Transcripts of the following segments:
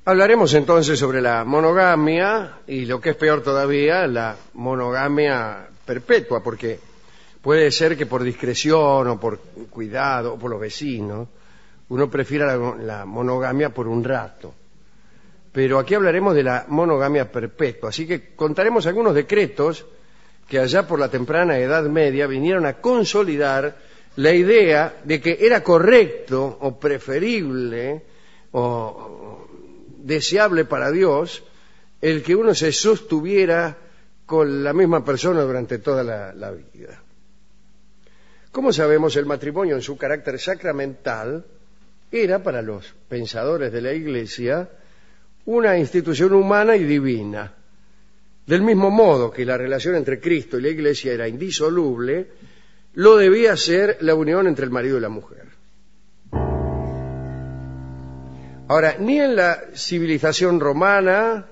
Hablaremos entonces sobre la monogamia y, lo que es peor todavía, la monogamia perpetua, porque puede ser que por discreción o por cuidado o por los vecinos uno prefiera la monogamia por un rato. Pero aquí hablaremos de la monogamia perpetua, así que contaremos algunos decretos que allá por la temprana Edad Media vinieron a consolidar la idea de que era correcto o preferible o deseable para Dios el que uno se sostuviera con la misma persona durante toda la vida. Como sabemos, el matrimonio en su carácter sacramental era para los pensadores de la Iglesia una institución humana y divina. Del mismo modo que la relación entre Cristo y la Iglesia era indisoluble, lo debía ser la unión entre el marido y la mujer. Ahora, ni en la civilización romana,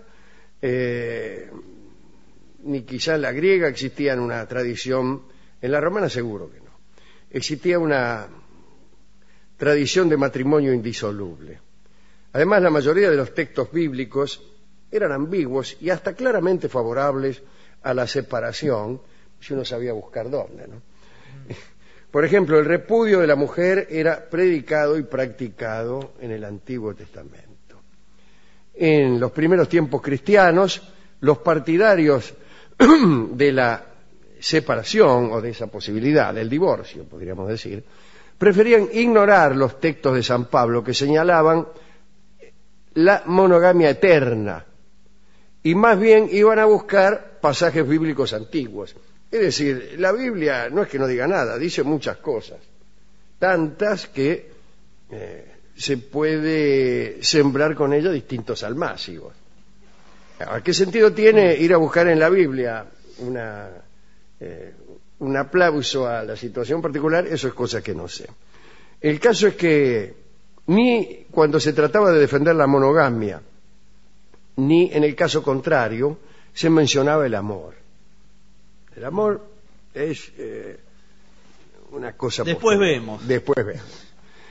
ni quizá en la griega existía una tradición, en la romana seguro que no, existía una tradición de matrimonio indisoluble. Además, la mayoría de los textos bíblicos eran ambiguos y hasta claramente favorables a la separación, si uno sabía buscar dónde, ¿no? Por ejemplo, el repudio de la mujer era predicado y practicado en el Antiguo Testamento. En los primeros tiempos cristianos, los partidarios de la separación o de esa posibilidad, del divorcio, podríamos decir, preferían ignorar los textos de San Pablo que señalaban la monogamia eterna y más bien iban a buscar pasajes bíblicos antiguos. Es decir, la Biblia no es que no diga nada, dice muchas cosas, tantas que se puede sembrar con ello distintos almácigos. ¿A qué sentido tiene ir a buscar en la Biblia un aplauso a la situación particular? Eso es cosa que no sé. El caso es que ni cuando se trataba de defender la monogamia, ni en el caso contrario, se mencionaba el amor. El amor es una cosa... Después vemos. Después vemos.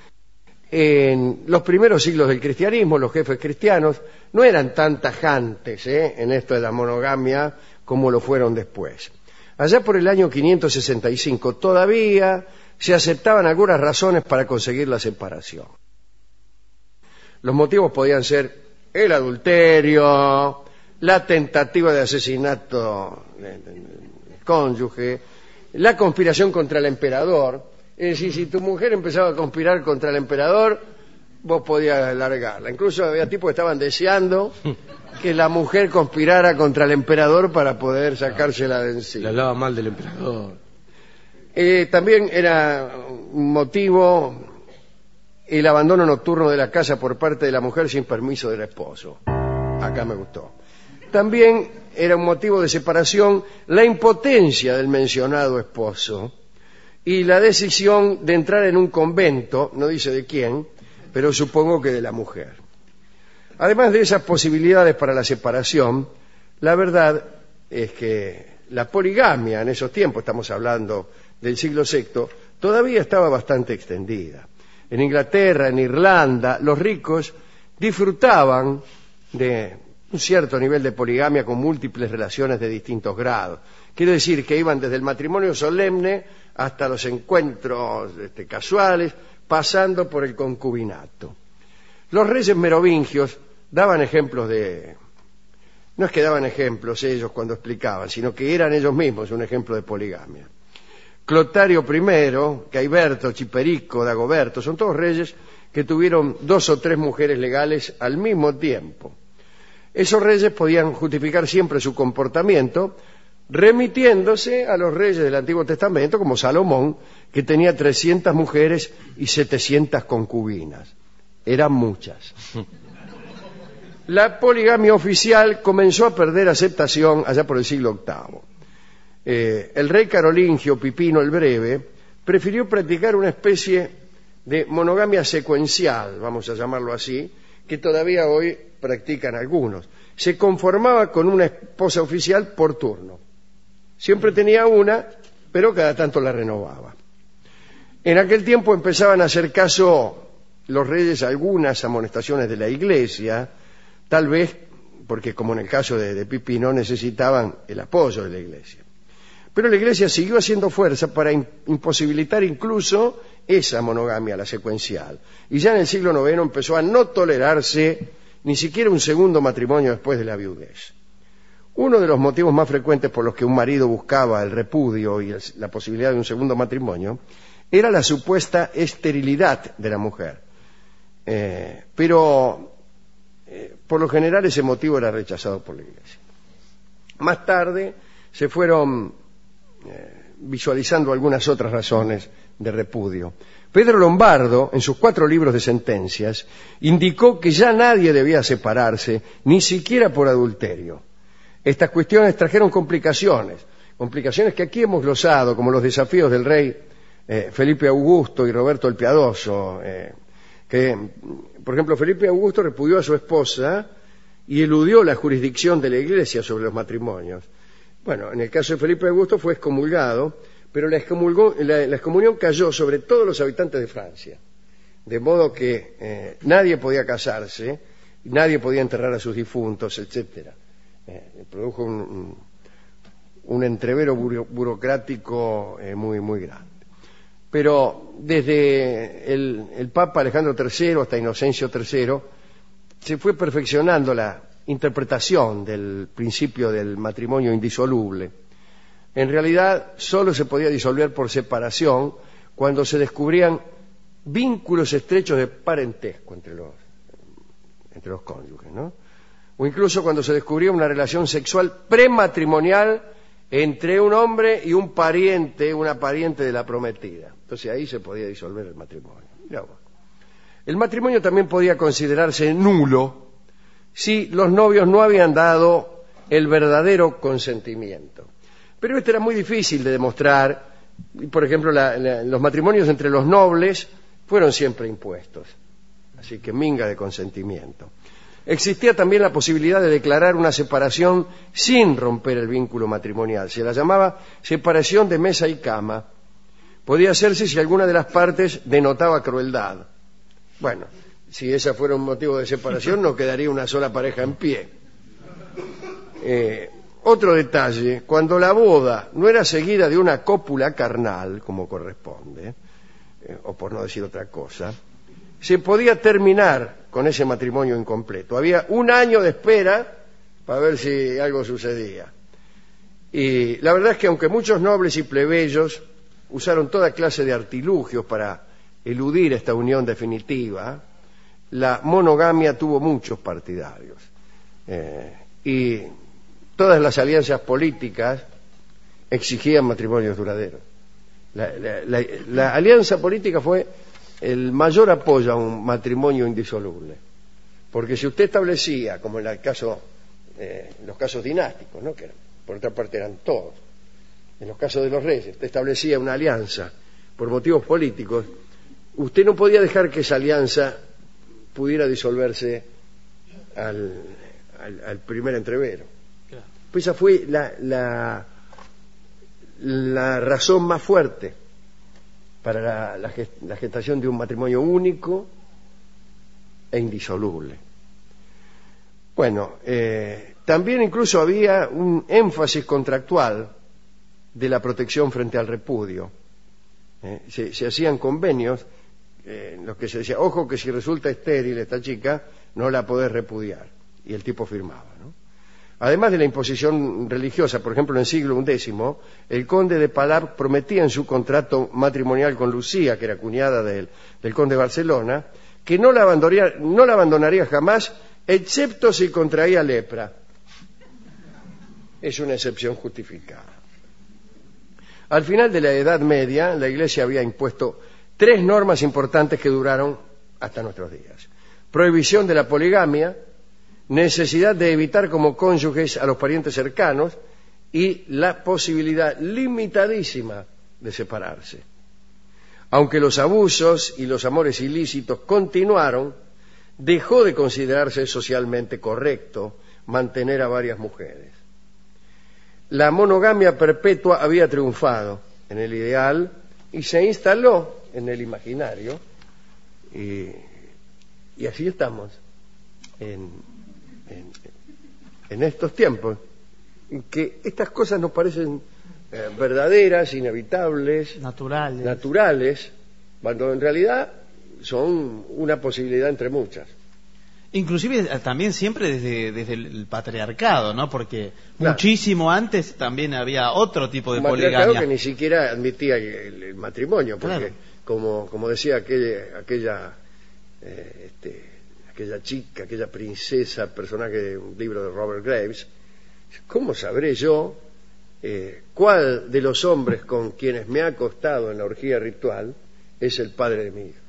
En los primeros siglos del cristianismo, los jefes cristianos no eran tan tajantes en esto de la monogamia como lo fueron después. Allá por el año 565 todavía se aceptaban algunas razones para conseguir la separación. Los motivos podían ser el adulterio, la tentativa de asesinato del cónyuge, la conspiración contra el emperador. Es decir, si tu mujer empezaba a conspirar contra el emperador, vos podías largarla. Incluso había tipos que estaban deseando que la mujer conspirara contra el emperador para poder sacársela de encima. Le hablaba mal del emperador. También era un motivo el abandono nocturno de la casa por parte de la mujer sin permiso del esposo. Acá me gustó. También era un motivo de separación la impotencia del mencionado esposo y la decisión de entrar en un convento, no dice de quién, pero supongo que de la mujer. Además de esas posibilidades para la separación, la verdad es que la poligamia en esos tiempos, estamos hablando del siglo VI, todavía estaba bastante extendida. En Inglaterra, en Irlanda, los ricos disfrutaban de un cierto nivel de poligamia con múltiples relaciones de distintos grados. Quiere decir que iban desde el matrimonio solemne hasta los encuentros casuales, pasando por el concubinato. Los reyes merovingios daban ejemplos de... No es que daban ejemplos ellos cuando explicaban, sino que eran ellos mismos un ejemplo de poligamia. Clotario I, Caiberto, Chiperico, Dagoberto, son todos reyes que tuvieron 2 o 3 mujeres legales al mismo tiempo. Esos reyes podían justificar siempre su comportamiento remitiéndose a los reyes del Antiguo Testamento, como Salomón, que tenía 300 mujeres y 700 concubinas. Eran muchas. La poligamia oficial comenzó a perder aceptación allá por el siglo VIII. El rey carolingio Pipino el Breve prefirió practicar una especie de monogamia secuencial, vamos a llamarlo así, que todavía hoy practican algunos. Se conformaba con una esposa oficial por turno. Siempre tenía una, pero cada tanto la renovaba. En aquel tiempo empezaban a hacer caso los reyes a algunas amonestaciones de la Iglesia Tal vez porque, como en el caso de Pipino, necesitaban el apoyo de la Iglesia. Pero la Iglesia siguió haciendo fuerza para imposibilitar incluso esa monogamia, la secuencial. Y ya en el siglo IX empezó a no tolerarse ni siquiera un segundo matrimonio después de la viudez. Uno de los motivos más frecuentes por los que un marido buscaba el repudio y la posibilidad de un segundo matrimonio era la supuesta esterilidad de la mujer. Pero por lo general ese motivo era rechazado por la Iglesia. Más tarde se fueron visualizando algunas otras razones de repudio. Pedro Lombardo, en sus 4 libros de sentencias, indicó que ya nadie debía separarse, ni siquiera por adulterio. Estas cuestiones trajeron complicaciones que aquí hemos glosado, como los desafíos del rey Felipe Augusto y Roberto el Piadoso, que, por ejemplo, Felipe Augusto repudió a su esposa y eludió la jurisdicción de la Iglesia sobre los matrimonios. Bueno, en el caso de Felipe Augusto fue excomulgado, pero la excomunión cayó sobre todos los habitantes de Francia, de modo que nadie podía casarse, nadie podía enterrar a sus difuntos, etcétera. Produjo un entrevero burocrático muy grande. Pero desde el Papa Alejandro III hasta Inocencio III se fue perfeccionando la interpretación del principio del matrimonio indisoluble. En realidad solo se podía disolver por separación cuando se descubrían vínculos estrechos de parentesco entre los cónyuges, ¿no? O incluso cuando se descubría una relación sexual prematrimonial entre un hombre y una pariente de la prometida. Entonces ahí se podía disolver el matrimonio. El matrimonio también podía considerarse nulo si los novios no habían dado el verdadero consentimiento. Pero esto era muy difícil de demostrar. Por ejemplo, los matrimonios entre los nobles fueron siempre impuestos. Así que minga de consentimiento. Existía también la posibilidad de declarar una separación sin romper el vínculo matrimonial. Se la llamaba separación de mesa y cama. Podía hacerse si alguna de las partes denotaba crueldad. Bueno, si ese fuera un motivo de separación, no quedaría una sola pareja en pie. Otro detalle, cuando la boda no era seguida de una cópula carnal, como corresponde, o por no decir otra cosa, se podía terminar con ese matrimonio incompleto. Había un año de espera para ver si algo sucedía. Y la verdad es que aunque muchos nobles y plebeyos usaron toda clase de artilugios para eludir esta unión definitiva, la monogamia tuvo muchos partidarios. Y todas las alianzas políticas exigían matrimonios duraderos. La alianza política fue el mayor apoyo a un matrimonio indisoluble. Porque si usted establecía, como en los casos dinásticos, ¿no?, que por otra parte eran todos, en los casos de los reyes, usted establecía una alianza por motivos políticos, usted no podía dejar que esa alianza pudiera disolverse al primer entrevero. Pues esa fue la razón más fuerte para la gestación de un matrimonio único e indisoluble. Bueno, también incluso había un énfasis contractual de la protección frente al repudio. Se hacían convenios en los que se decía, ojo que si resulta estéril esta chica, no la podés repudiar. Y el tipo firmaba, ¿no? Además de la imposición religiosa, por ejemplo, en el siglo XI, el conde de Palar prometía en su contrato matrimonial con Lucía, que era cuñada del conde de Barcelona, que no la abandonaría jamás, excepto si contraía lepra. Es una excepción justificada. Al final de la Edad Media, la Iglesia había impuesto 3 normas importantes que duraron hasta nuestros días. Prohibición de la poligamia, necesidad de evitar como cónyuges a los parientes cercanos y la posibilidad limitadísima de separarse. Aunque los abusos y los amores ilícitos continuaron, dejó de considerarse socialmente correcto mantener a varias mujeres. La monogamia perpetua había triunfado en el ideal y se instaló en el imaginario, y así estamos en en estos tiempos, en que estas cosas nos parecen verdaderas, inevitables, naturales, cuando en realidad son una posibilidad entre muchas. Inclusive también siempre desde el patriarcado, ¿no? Porque claro, muchísimo antes también había otro tipo de poligamia. Un patriarcado que ni siquiera admitía el matrimonio, porque claro, como decía aquella chica, aquella princesa, personaje de un libro de Robert Graves, ¿cómo sabré yo cuál de los hombres con quienes me ha acostado en la orgía ritual es el padre de mi hijo?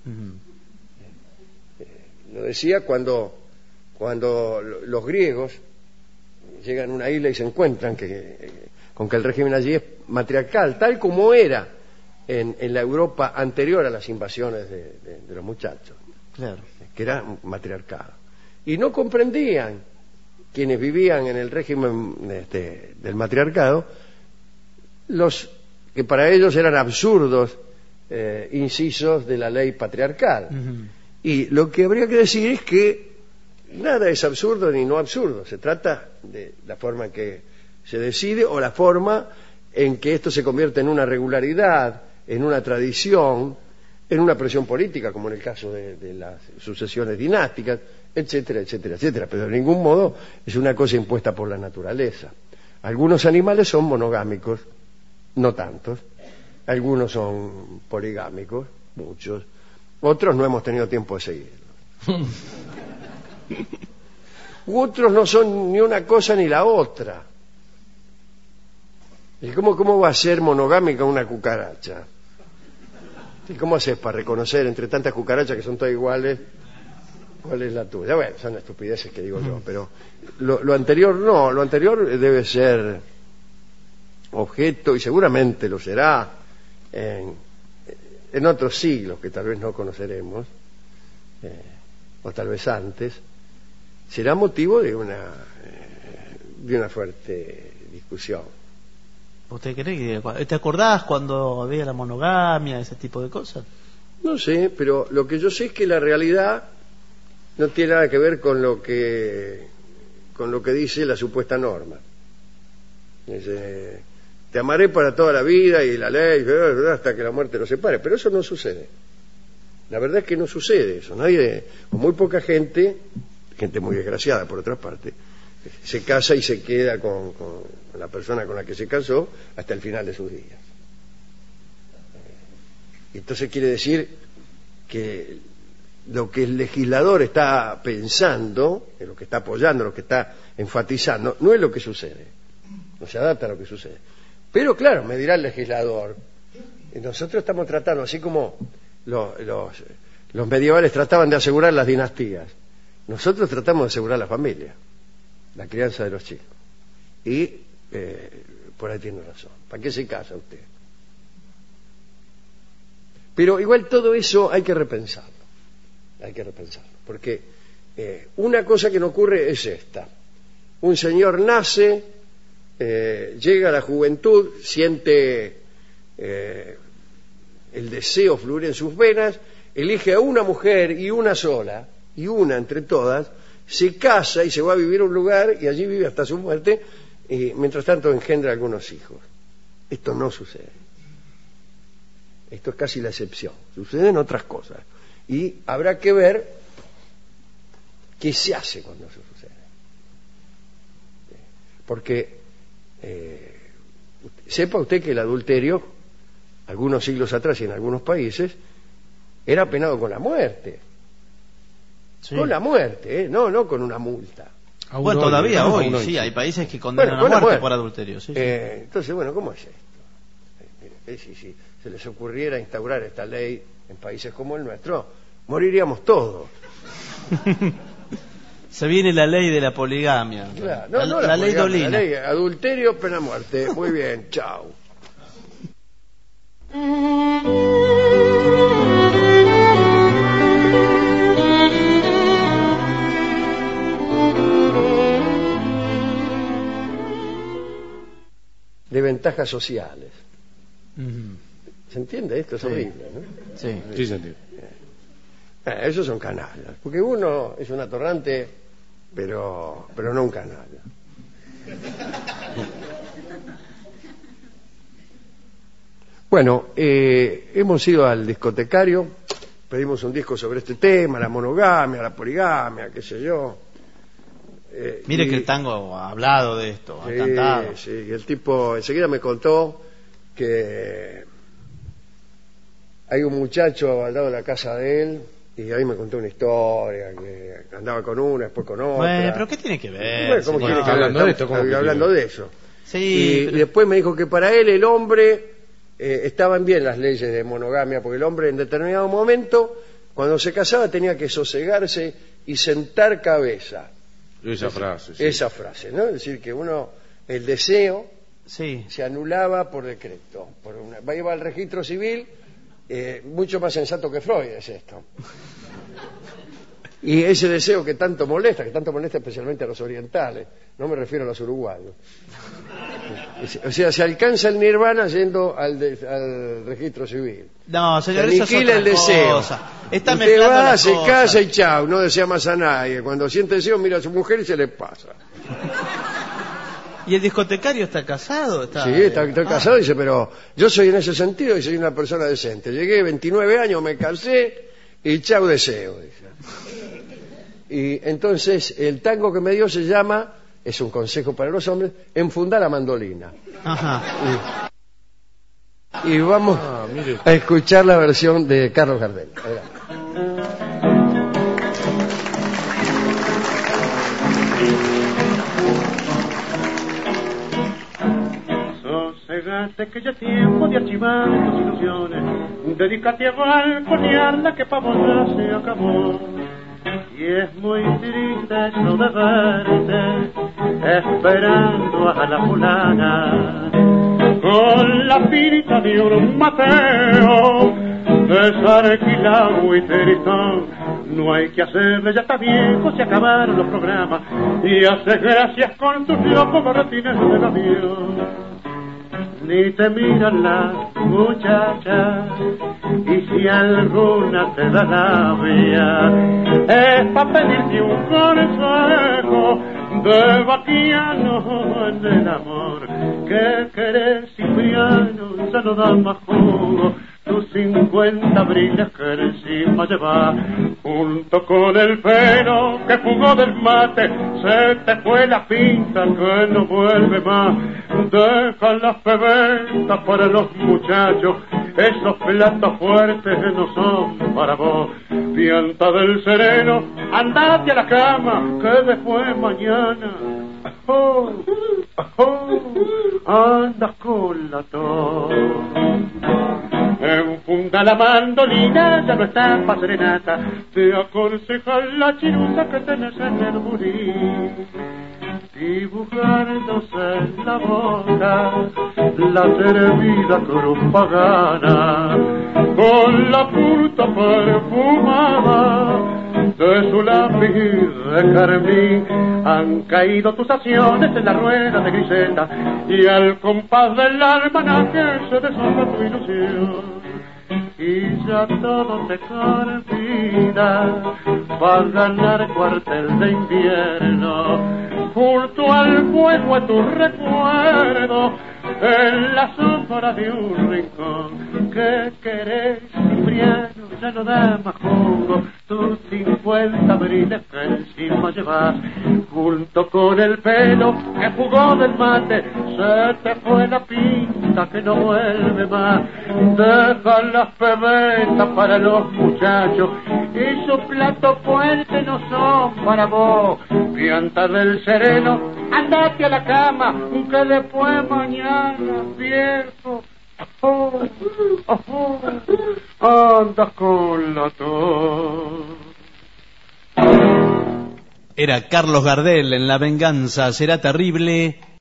Lo decía cuando los griegos llegan a una isla y se encuentran con que el régimen allí es matriarcal, tal como era en la Europa anterior a las invasiones de los muchachos, claro, que era matriarcado. Y no comprendían, quienes vivían en el régimen del matriarcado, los que para ellos eran absurdos incisos de la ley patriarcal. Y lo que habría que decir es que nada es absurdo ni no absurdo. Se trata de la forma en que se decide o la forma en que esto se convierte en una regularidad, en una tradición, en una presión política, como en el caso de las sucesiones dinásticas, etcétera, etcétera, etcétera. Pero de ningún modo es una cosa impuesta por la naturaleza. Algunos animales son monogámicos, no tantos. Algunos son poligámicos, muchos. Otros no hemos tenido tiempo de seguirlos. Otros no son ni una cosa ni la otra. ¿Y cómo va a ser monogámica una cucaracha? ¿Y cómo haces para reconocer entre tantas cucarachas que son todas iguales cuál es la tuya? Bueno, son estupideces que digo yo, pero lo anterior no, lo anterior debe ser objeto, y seguramente lo será en otros siglos que tal vez no conoceremos, o tal vez antes, será motivo de una fuerte discusión. ¿Usted cree que te acordás cuando había la monogamia, ese tipo de cosas? No sé, pero lo que yo sé es que la realidad no tiene nada que ver con lo que dice la supuesta norma. Dice, te amaré para toda la vida y la ley hasta que la muerte los separe, pero eso no sucede. La verdad es que no sucede eso. Nadie, o muy poca gente muy desgraciada por otra parte, se casa y se queda con la persona con la que se casó hasta el final de sus días. Entonces quiere decir que lo que el legislador está pensando, lo que está apoyando, lo que está enfatizando, no es lo que sucede, no se adapta a lo que sucede. Pero claro, me dirá el legislador, nosotros estamos tratando, así como los medievales trataban de asegurar las dinastías, nosotros tratamos de asegurar la familia, la crianza de los chicos. Y por ahí tiene razón. ¿Para qué se casa usted? Pero igual todo eso hay que repensarlo. Hay que repensarlo. Porque una cosa que no ocurre es esta. Un señor nace, llega a la juventud, siente el deseo fluir en sus venas, elige a una mujer y una sola, y una entre todas, se casa y se va a vivir a un lugar y allí vive hasta su muerte, y mientras tanto engendra algunos hijos. Esto no sucede. Esto es casi la excepción. Suceden otras cosas. Y habrá que ver qué se hace cuando eso sucede. Porque sepa usted que el adulterio, algunos siglos atrás y en algunos países, era penado con la muerte. Sí. Con la muerte, no con una multa. Bueno, todavía hoy, sí, hay países que condenan a muerte por adulterio. Sí, sí. Entonces, bueno, ¿cómo es esto? Si se les ocurriera instaurar esta ley en países como el nuestro, moriríamos todos. Se viene la ley de la poligamia. Claro, la ley Dolina. La ley adulterio, pena muerte. Muy bien, chao. De ventajas sociales. ¿Se entiende esto? Es horrible, ¿no? Sí, se entiende. Esos son canallas. Porque uno es un atorrante, pero no un canalla. Bueno, hemos ido al discotecario, pedimos un disco sobre este tema, la monogamia, la poligamia, qué sé yo. Mire que el tango ha hablado de esto, ha cantado. Sí, y el tipo enseguida me contó que hay un muchacho al lado de la casa de él, y ahí me contó una historia, que andaba con una, después con otra. Bueno, pero ¿qué tiene que ver? Bueno, ¿cómo tiene que ver? Hablando de esto, ¿cómo que hablando de eso. Sí, Y después me dijo que para él el hombre, estaban bien las leyes de monogamia, porque el hombre en determinado momento, cuando se casaba, tenía que sosegarse y sentar cabeza. Esa frase. Sí. Esa frase, ¿no? Es decir, que el deseo sí. se anulaba por decreto. Iba al registro civil, mucho más sensato que Freud es esto. Y ese deseo que tanto molesta especialmente a los orientales, no me refiero a los uruguayos. O sea, se alcanza el nirvana yendo al registro civil. No, señor, se eso es aniquila otra el deseo. cosa. Está Usted mezclando va, las se cosas. casa y chao, no desea más a nadie. Cuando siente deseo, mira a su mujer y se le pasa. ¿Y el discotecario está casado? Sí, está casado, dice, pero yo soy en ese sentido y soy una persona decente. Llegué 29 años, me casé y chau deseo, dice. Y entonces el tango que me dio se llama, es un consejo para los hombres, enfundar la mandolina. Ajá. Y vamos mire. a escuchar la versión de Carlos Gardel. Adelante. Sosegate que ya es tiempo de archivar tus ilusiones, dedícate a balconearla que pa' vos ya se acabó. Y es muy triste eso de verte esperando a la fulana con la pinta de un Mateo desarquilado y tristón. No hay que hacerle, ya está viejo, se acabaron los programas y haces gracias con tus locos martines del avión. Ni te miran las muchachas y si alguna te da labia es pa' pedirte un consejo de vaquiano en el amor. ¿Qué querés, Cipriano? Ya no da más jugo tus 50 brillas que encima lleva, junto con el pelo que jugó del mate, se te fue la pinta que no vuelve más. Deja las pebetas para los muchachos, esos platos fuertes no son para vos. Pianta del sereno, andate a la cama, que después mañana andas con la tos. Enfunda la mandolina, ya no está pa' serenata, te aconseja la chirusa que tenés en el burí. Dibujándose en la boca la servida cruz pagana, con la fruta perfumada de su lápiz de carmín. Han caído tus acciones en la rueda de griseta y al compás del almanaque se deshoja tu ilusión. Y ya todo te convida para ganar cuartel de invierno, junto al fuego a tu recuerdo, en la sombra de un rincón. ¿Qué querés, Cipriano? Ya no da más jugo tus 50 briles que encima llevas, junto con el pelo que jugó del mate, se te fue la pinta que no vuelve más. Deja las pebetas para los muchachos y su plato fuerte no son para vos. Pianta del sereno, andate a la cama, que después mañana, viejo, andas con la tos. Era Carlos Gardel en La venganza será terrible.